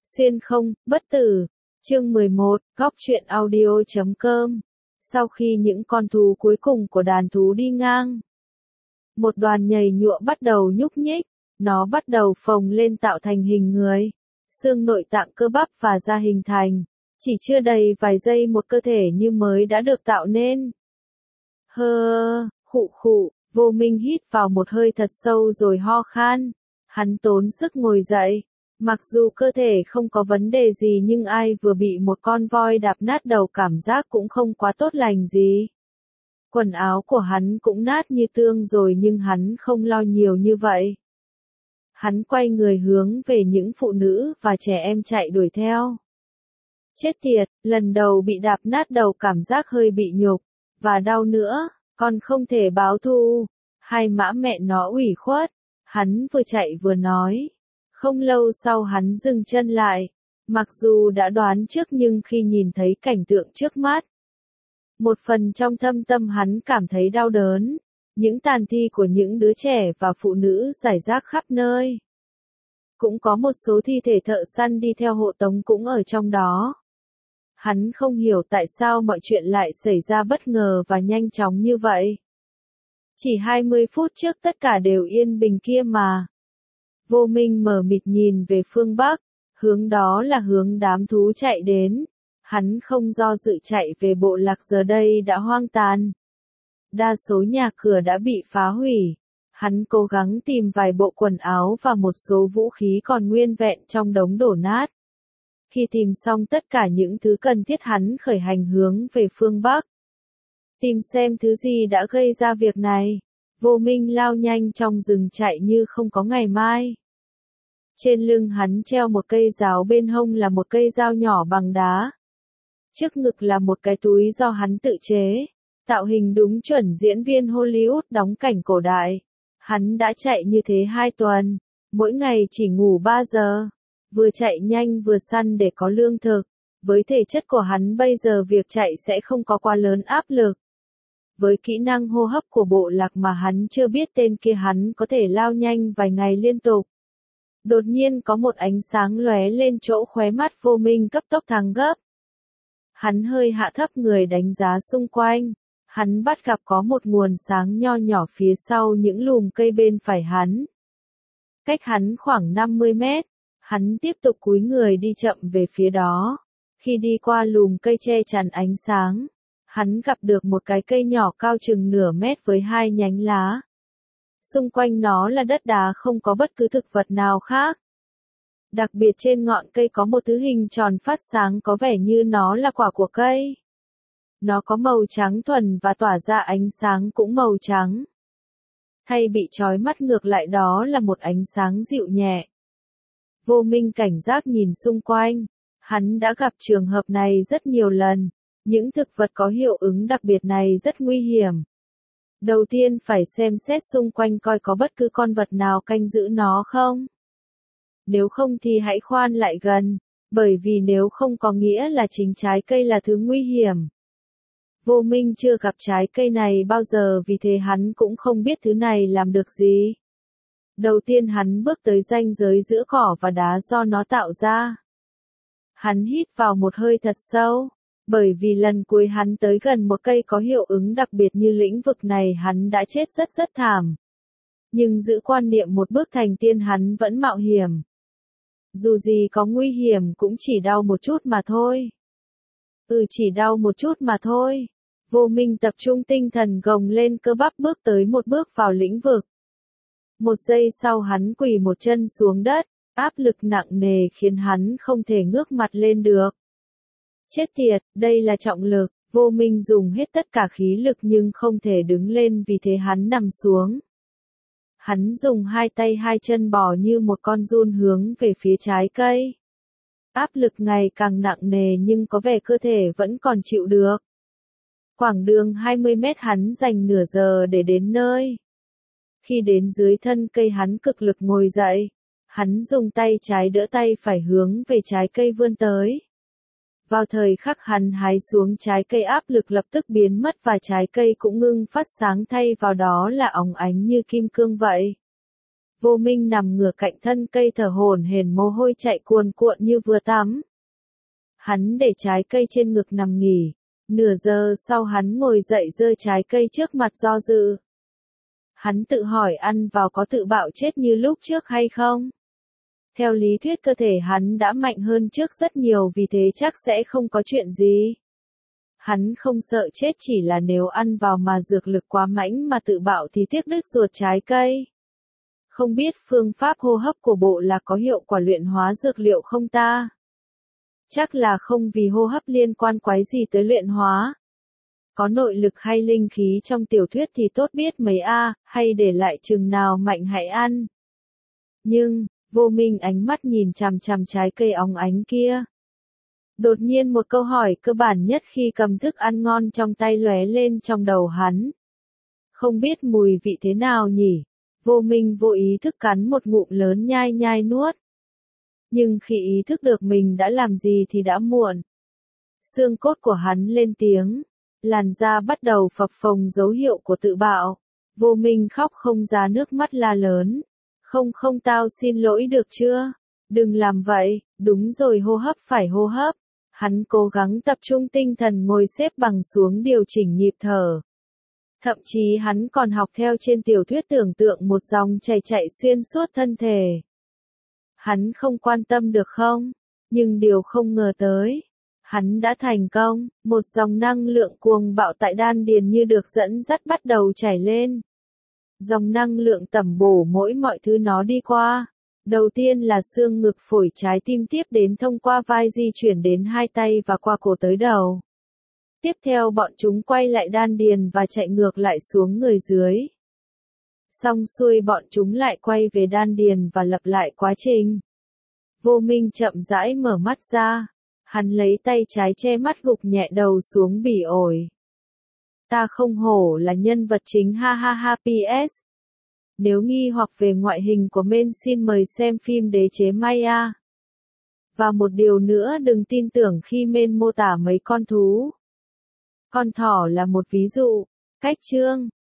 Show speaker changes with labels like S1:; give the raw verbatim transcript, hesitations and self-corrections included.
S1: Xuyên không, bất tử. Chương mười một, góc truyện audio chấm com. Sau khi những con thú cuối cùng của đàn thú đi ngang, một đoàn nhầy nhụa bắt đầu nhúc nhích, nó bắt đầu phồng lên tạo thành hình người. Xương nội tạng cơ bắp và da hình thành, chỉ chưa đầy vài giây một cơ thể như mới đã được tạo nên. Hơ, khụ khụ, Vô Minh hít vào một hơi thật sâu rồi ho khan. Hắn tốn sức ngồi dậy. Mặc dù cơ thể không có vấn đề gì nhưng ai vừa bị một con voi đạp nát đầu cảm giác cũng không quá tốt lành gì. Quần áo của hắn cũng nát như tương rồi nhưng hắn không lo nhiều như vậy. Hắn quay người hướng về những phụ nữ và trẻ em chạy đuổi theo. Chết tiệt, lần đầu bị đạp nát đầu cảm giác hơi bị nhục, và đau nữa, còn không thể báo thù. Hai mã mẹ nó ủy khuất, hắn vừa chạy vừa nói. Không lâu sau hắn dừng chân lại, mặc dù đã đoán trước nhưng khi nhìn thấy cảnh tượng trước mắt, một phần trong thâm tâm hắn cảm thấy đau đớn, những tàn thi của những đứa trẻ và phụ nữ rải rác khắp nơi. Cũng có một số thi thể thợ săn đi theo hộ tống cũng ở trong đó. Hắn không hiểu tại sao mọi chuyện lại xảy ra bất ngờ và nhanh chóng như vậy. Chỉ hai mươi phút trước tất cả đều yên bình kia mà. Vô Minh mờ mịt nhìn về phương Bắc, hướng đó là hướng đám thú chạy đến. Hắn không do dự chạy về bộ lạc giờ đây đã hoang tàn. Đa số nhà cửa đã bị phá hủy. Hắn cố gắng tìm vài bộ quần áo và một số vũ khí còn nguyên vẹn trong đống đổ nát. Khi tìm xong tất cả những thứ cần thiết hắn khởi hành hướng về phương Bắc. Tìm xem thứ gì đã gây ra việc này. Vô Minh lao nhanh trong rừng chạy như không có ngày mai. Trên lưng hắn treo một cây giáo, bên hông là một cây dao nhỏ bằng đá. Trước ngực là một cái túi do hắn tự chế. Tạo hình đúng chuẩn diễn viên Hollywood đóng cảnh cổ đại. Hắn đã chạy như thế hai tuần. Mỗi ngày chỉ ngủ ba giờ. Vừa chạy nhanh vừa săn để có lương thực. Với thể chất của hắn bây giờ việc chạy sẽ không có quá lớn áp lực. Với kỹ năng hô hấp của bộ lạc mà hắn chưa biết tên kia hắn có thể lao nhanh vài ngày liên tục. Đột nhiên có một ánh sáng lóe lên chỗ khóe mắt Vô Minh cấp tốc thăng gấp. Hắn hơi hạ thấp người đánh giá xung quanh. Hắn bắt gặp có một nguồn sáng nho nhỏ phía sau những lùm cây bên phải hắn. Cách hắn khoảng năm mươi mét. Hắn tiếp tục cúi người đi chậm về phía đó. Khi đi qua lùm cây che chắn ánh sáng, hắn gặp được một cái cây nhỏ cao chừng nửa mét với hai nhánh lá. Xung quanh nó là đất đá, không có bất cứ thực vật nào khác. Đặc biệt trên ngọn cây có một thứ hình tròn phát sáng có vẻ như nó là quả của cây. Nó có màu trắng thuần và tỏa ra ánh sáng cũng màu trắng. Thay bị chói mắt ngược lại đó là một ánh sáng dịu nhẹ. Vô Minh cảnh giác nhìn xung quanh. Hắn đã gặp trường hợp này rất nhiều lần. Những thực vật có hiệu ứng đặc biệt này rất nguy hiểm. Đầu tiên phải xem xét xung quanh coi có bất cứ con vật nào canh giữ nó không. Nếu không thì hãy khoan lại gần, bởi vì nếu không có nghĩa là chính trái cây là thứ nguy hiểm. Vô Minh chưa gặp trái cây này bao giờ vì thế hắn cũng không biết thứ này làm được gì. Đầu tiên hắn bước tới ranh giới giữa cỏ và đá do nó tạo ra. Hắn hít vào một hơi thật sâu. Bởi vì lần cuối hắn tới gần một cây có hiệu ứng đặc biệt như lĩnh vực này hắn đã chết rất rất thảm. Nhưng giữ quan niệm một bước thành tiên hắn vẫn mạo hiểm. Dù gì có nguy hiểm cũng chỉ đau một chút mà thôi. Ừ chỉ đau một chút mà thôi. Vô Minh tập trung tinh thần gồng lên cơ bắp bước tới một bước vào lĩnh vực. Một giây sau hắn quỳ một chân xuống đất, áp lực nặng nề khiến hắn không thể ngước mặt lên được. Chết tiệt, đây là trọng lực. Vô Minh dùng hết tất cả khí lực nhưng không thể đứng lên vì thế hắn nằm xuống. Hắn dùng hai tay hai chân bò như một con giun hướng về phía trái cây. Áp lực ngày càng nặng nề nhưng có vẻ cơ thể vẫn còn chịu được. Quãng đường hai mươi mét hắn dành nửa giờ để đến nơi. Khi đến dưới thân cây hắn cực lực ngồi dậy. Hắn dùng tay trái đỡ tay phải hướng về trái cây vươn tới. Vào thời khắc hắn hái xuống trái cây áp lực lập tức biến mất và trái cây cũng ngưng phát sáng, thay vào đó là óng ánh như kim cương vậy. Vô Minh nằm ngửa cạnh thân cây thở hổn hển, mồ hôi chạy cuồn cuộn như vừa tắm. Hắn để trái cây trên ngực nằm nghỉ. Nửa giờ sau hắn ngồi dậy giơ trái cây trước mặt do dự. Hắn tự hỏi ăn vào có tự bạo chết như lúc trước hay không? Theo lý thuyết cơ thể hắn đã mạnh hơn trước rất nhiều, vì thế chắc sẽ không có chuyện gì. Hắn không sợ chết, chỉ là nếu ăn vào mà dược lực quá mãnh mà tự bạo thì tiếc đứt ruột trái cây. Không biết phương pháp hô hấp của bộ lạc có hiệu quả luyện hóa dược liệu không ta? Chắc là không, vì hô hấp liên quan quái gì tới luyện hóa. Có nội lực hay linh khí trong tiểu thuyết thì tốt biết mấy a, hay để lại chừng nào mạnh hãy ăn. Nhưng, Vô Minh ánh mắt nhìn chằm chằm trái cây óng ánh kia. Đột nhiên một câu hỏi cơ bản nhất khi cầm thức ăn ngon trong tay lóe lên trong đầu hắn. Không biết mùi vị thế nào nhỉ? Vô Minh vô ý thức cắn một ngụm lớn nhai nhai nuốt. Nhưng khi ý thức được mình đã làm gì thì đã muộn. Xương cốt của hắn lên tiếng. Làn da bắt đầu phập phồng, dấu hiệu của tự bạo. Vô Minh khóc không ra nước mắt, la lớn. Không không tao xin lỗi được chưa? Đừng làm vậy, đúng rồi, hô hấp phải hô hấp. Hắn cố gắng tập trung tinh thần ngồi xếp bằng xuống điều chỉnh nhịp thở. Thậm chí hắn còn học theo trên tiểu thuyết, tưởng tượng một dòng chảy chạy xuyên suốt thân thể. Hắn không quan tâm được không? Nhưng điều không ngờ tới. Hắn đã thành công, một dòng năng lượng cuồng bạo tại đan điền như được dẫn dắt bắt đầu chảy lên. Dòng năng lượng tẩm bổ mỗi mọi thứ nó đi qua. Đầu tiên là xương ngực, phổi, trái tim, tiếp đến thông qua vai di chuyển đến hai tay và qua cổ tới đầu. Tiếp theo bọn chúng quay lại đan điền và chạy ngược lại xuống người dưới. Xong xuôi bọn chúng lại quay về đan điền và lặp lại quá trình. Vô Minh chậm rãi mở mắt ra. Hắn lấy tay trái che mắt, gục nhẹ đầu xuống bỉ ổi. Ta không hổ là nhân vật chính, ha ha ha. pê ét. Nếu nghi hoặc về ngoại hình của Men xin mời xem phim Đế chế Maya. Và một điều nữa, đừng tin tưởng khi Men mô tả mấy con thú. Con thỏ là một ví dụ. Cách chương